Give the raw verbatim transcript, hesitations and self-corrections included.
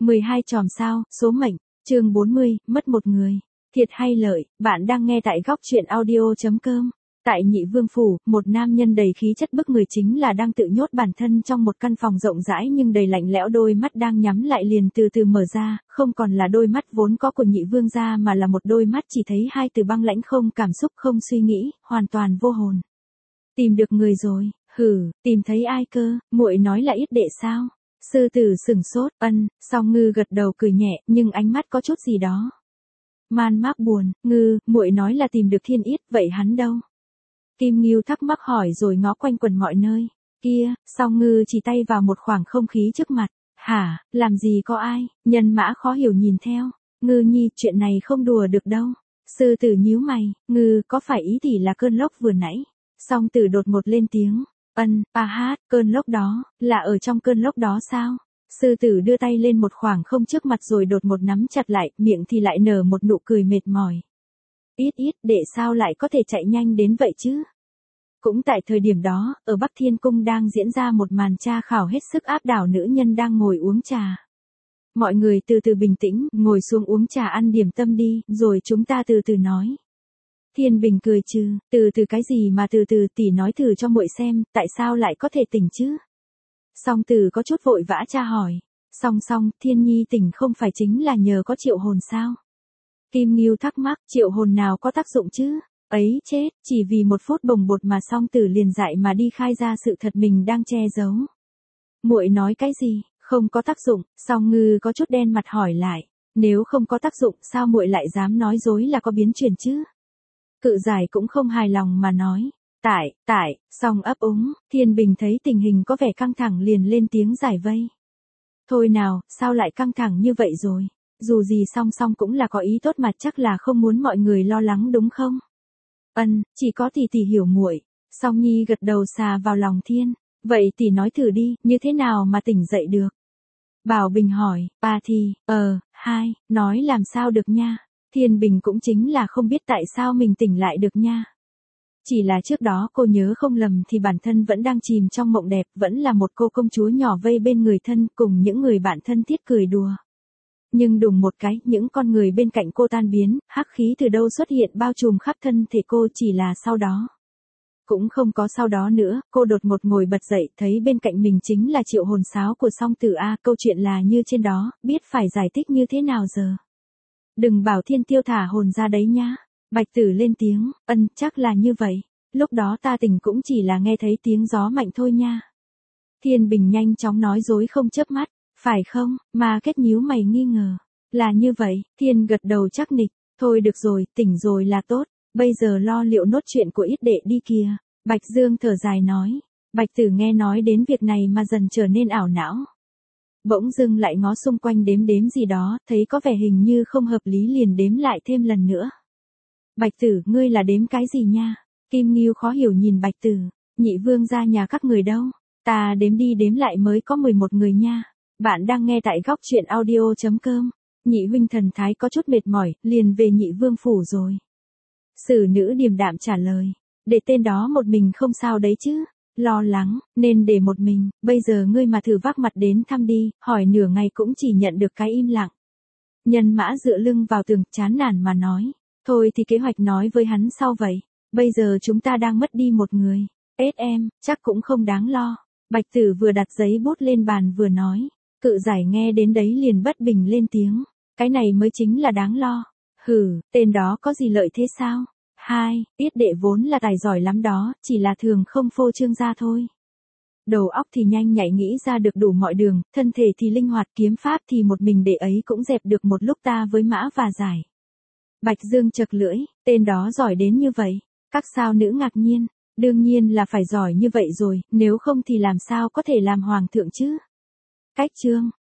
mười hai chòm sao, số mệnh, chương bốn mươi, mất một người. Thiệt hay lợi, bạn đang nghe tại góc truyện audio chấm com. Tại Nhị Vương Phủ, một nam nhân đầy khí chất bức người chính là đang tự nhốt bản thân trong một căn phòng rộng rãi nhưng đầy lạnh lẽo, đôi mắt đang nhắm lại liền từ từ mở ra, không còn là đôi mắt vốn có của Nhị Vương gia mà là một đôi mắt chỉ thấy hai từ băng lãnh, không cảm xúc không suy nghĩ, hoàn toàn vô hồn. Tìm được người rồi, hử, tìm thấy ai cơ, muội nói là Yết đệ sao? Sư tử sửng sốt, ân, Song Ngư gật đầu cười nhẹ, nhưng ánh mắt có chút gì đó man mác buồn. Ngư, muội nói là tìm được Thiên Yết, vậy hắn đâu? Kim Ngưu thắc mắc hỏi rồi ngó quanh quần mọi nơi. Kia, Song Ngư chỉ tay vào một khoảng không khí trước mặt. Hả, làm gì có ai? Nhân Mã khó hiểu nhìn theo. Ngư nhi, chuyện này không đùa được đâu. Sư tử nhíu mày, Ngư, có phải ý tỷ là cơn lốc vừa nãy? Song Tử đột ngột lên tiếng. Ân, a hát, cơn lốc đó, là ở trong cơn lốc đó sao? Sư tử đưa tay lên một khoảng không trước mặt rồi đột ngột nắm chặt lại, miệng thì lại nở một nụ cười mệt mỏi. Ít ít, đệ sao lại có thể chạy nhanh đến vậy chứ? Cũng tại thời điểm đó, ở Bắc Thiên Cung đang diễn ra một màn tra khảo hết sức áp đảo, nữ nhân đang ngồi uống trà. Mọi người từ từ bình tĩnh, ngồi xuống uống trà ăn điểm tâm đi, rồi chúng ta từ từ nói. Thiên Bình cười trừ, từ từ cái gì mà từ từ, tỷ nói thử cho muội xem, tại sao lại có thể tỉnh chứ? Song Tử có chút vội vã tra hỏi. Song song, Thiên Nhi tỉnh không phải chính là nhờ có triệu hồn sao? Kim Ngưu thắc mắc, triệu hồn nào có tác dụng chứ? Ấy chết, chỉ vì một phút bồng bột mà Song Tử liền dại mà đi khai ra sự thật mình đang che giấu. Muội nói cái gì? Không có tác dụng. Song Ngư có chút đen mặt hỏi lại. Nếu không có tác dụng, sao muội lại dám nói dối là có biến chuyển chứ? Cự Giải cũng không hài lòng mà nói. Tại, tại, Song ấp úng. Thiên Bình thấy tình hình có vẻ căng thẳng liền lên tiếng giải vây. Thôi nào, sao lại căng thẳng như vậy rồi? Dù gì Song Song cũng là có ý tốt mà, chắc là không muốn mọi người lo lắng đúng không? Ân, chỉ có tỷ tỷ hiểu muội. Song Nhi gật đầu xà vào lòng Thiên. Vậy tỷ nói thử đi, như thế nào mà tỉnh dậy được? Bảo Bình hỏi, bà thì, ờ, hai, nói làm sao được nha. Thiên Bình cũng chính là không biết tại sao mình tỉnh lại được nha. Chỉ là trước đó cô nhớ không lầm thì bản thân vẫn đang chìm trong mộng đẹp, vẫn là một cô công chúa nhỏ vây bên người thân cùng những người bạn thân thiết cười đùa. Nhưng đùng một cái, những con người bên cạnh cô tan biến, hắc khí từ đâu xuất hiện bao trùm khắp thân thể cô, chỉ là sau đó. Cũng không có sau đó nữa, cô đột ngột ngồi bật dậy, thấy bên cạnh mình chính là triệu hồn sáo của Song Tử a, câu chuyện là như trên đó, biết phải giải thích như thế nào giờ. Đừng bảo Thiên Tiêu thả hồn ra đấy nhá. Bạch Tử lên tiếng, ân, chắc là như vậy. Lúc đó ta tỉnh cũng chỉ là nghe thấy tiếng gió mạnh thôi nha. Thiên Bình nhanh chóng nói dối không chớp mắt, phải không? Mà Kết nhíu mày nghi ngờ. Là như vậy, Thiên gật đầu chắc nịch, thôi được rồi, tỉnh rồi là tốt, bây giờ lo liệu nốt chuyện của Yết đệ đi kìa. Bạch Dương thở dài nói. Bạch Tử nghe nói đến việc này mà dần trở nên ảo não. Bỗng dưng lại ngó xung quanh đếm đếm gì đó, thấy có vẻ hình như không hợp lý liền đếm lại thêm lần nữa. Bạch Tử, ngươi là đếm cái gì nha? Kim Ngưu khó hiểu nhìn Bạch Tử. Nhị Vương gia nhà các người đâu? Ta đếm đi đếm lại mới có mười một người nha. Bạn đang nghe tại góc truyện audio chấm com. Nhị huynh thần thái có chút mệt mỏi, liền về Nhị Vương phủ rồi. Sử nữ điềm đạm trả lời. Để tên đó một mình không sao đấy chứ? Lo lắng, nên để một mình, bây giờ ngươi mà thử vác mặt đến thăm đi, hỏi nửa ngày cũng chỉ nhận được cái im lặng. Nhân Mã dựa lưng vào tường, chán nản mà nói. Thôi thì kế hoạch nói với hắn sau vậy. Bây giờ chúng ta đang mất đi một người. Ết em, chắc cũng không đáng lo. Bạch Tử vừa đặt giấy bút lên bàn vừa nói. Cự Giải nghe đến đấy liền bất bình lên tiếng. Cái này mới chính là đáng lo. Hừ, tên đó có gì lợi thế sao? Hai, Yết đệ vốn là tài giỏi lắm đó, chỉ là thường không phô trương ra thôi. Đầu óc thì nhanh nhạy nghĩ ra được đủ mọi đường, thân thể thì linh hoạt, kiếm pháp thì một mình đệ ấy cũng dẹp được một lúc ta với Mã và Giải. Bạch Dương chật lưỡi, tên đó giỏi đến như vậy. Các sao nữ ngạc nhiên, đương nhiên là phải giỏi như vậy rồi, nếu không thì làm sao có thể làm hoàng thượng chứ. Cách chương,